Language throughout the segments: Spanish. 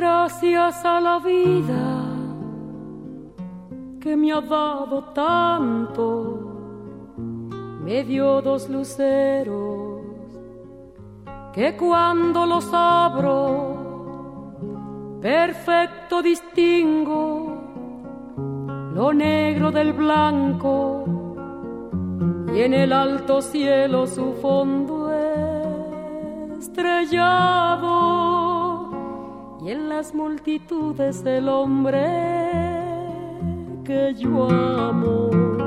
Gracias a la vida que me ha dado tanto, me dio dos luceros que cuando los abro perfecto distingo lo negro del blanco y en el alto cielo su fondo estrellado y en las multitudes el hombre que yo amo.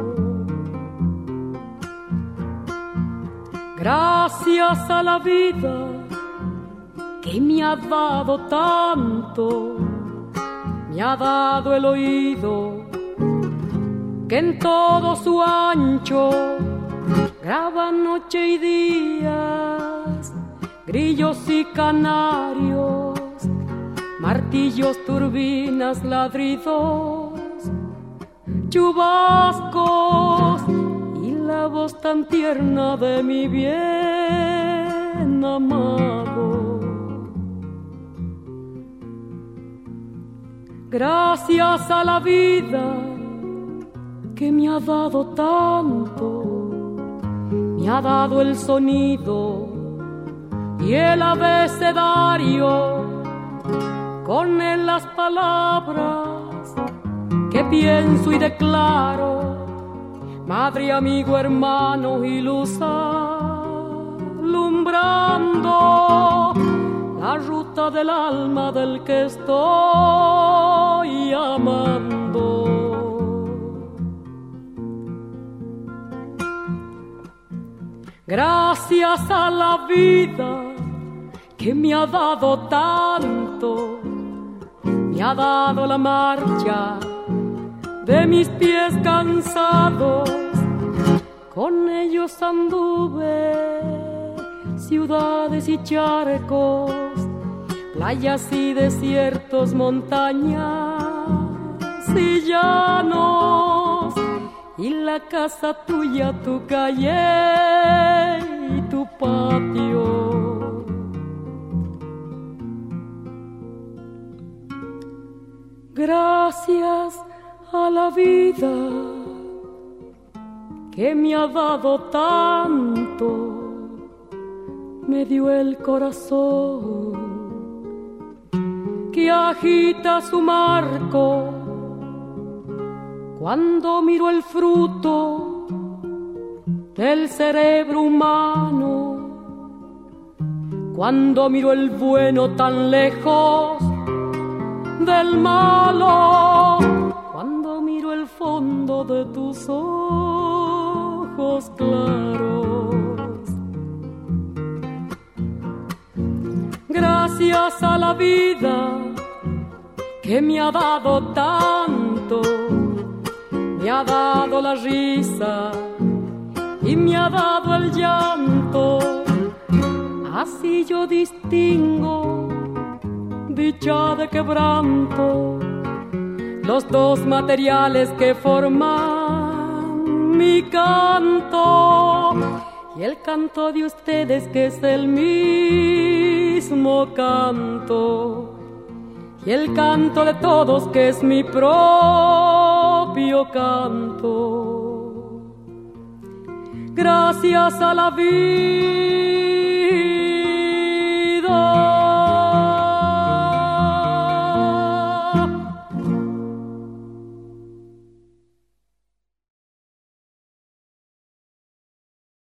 Gracias a la vida que me ha dado tanto, me ha dado el oído que en todo su ancho graba noche y días, grillos y canarios, martillos, turbinas, ladridos, chubascos y la voz tan tierna de mi bien amado. Gracias a la vida que me ha dado tanto, me ha dado el sonido y el abecedario, con él las palabras que pienso y declaro, madre, amigo, hermano y luz alumbrando la ruta del alma del que estoy amando. Gracias a la vida que me ha dado tanto, me ha dado la marcha de mis pies cansados, con ellos anduve ciudades y charcos, playas y desiertos, montañas y llanos, y la casa tuya, tu calle y tu patio. Gracias a la vida que me ha dado tanto, me dio el corazón que agita su marco cuando miro el fruto del cerebro humano, cuando miro el bueno tan lejos del malo, cuando miro el fondo de tus ojos claros. Gracias a la vida que me ha dado tanto, me ha dado la risa y me ha dado el llanto, así yo distingo dicha de quebranto, los dos materiales que forman mi canto, y el canto de ustedes que es el mismo canto, y el canto de todos que es mi propio canto. Gracias a la vida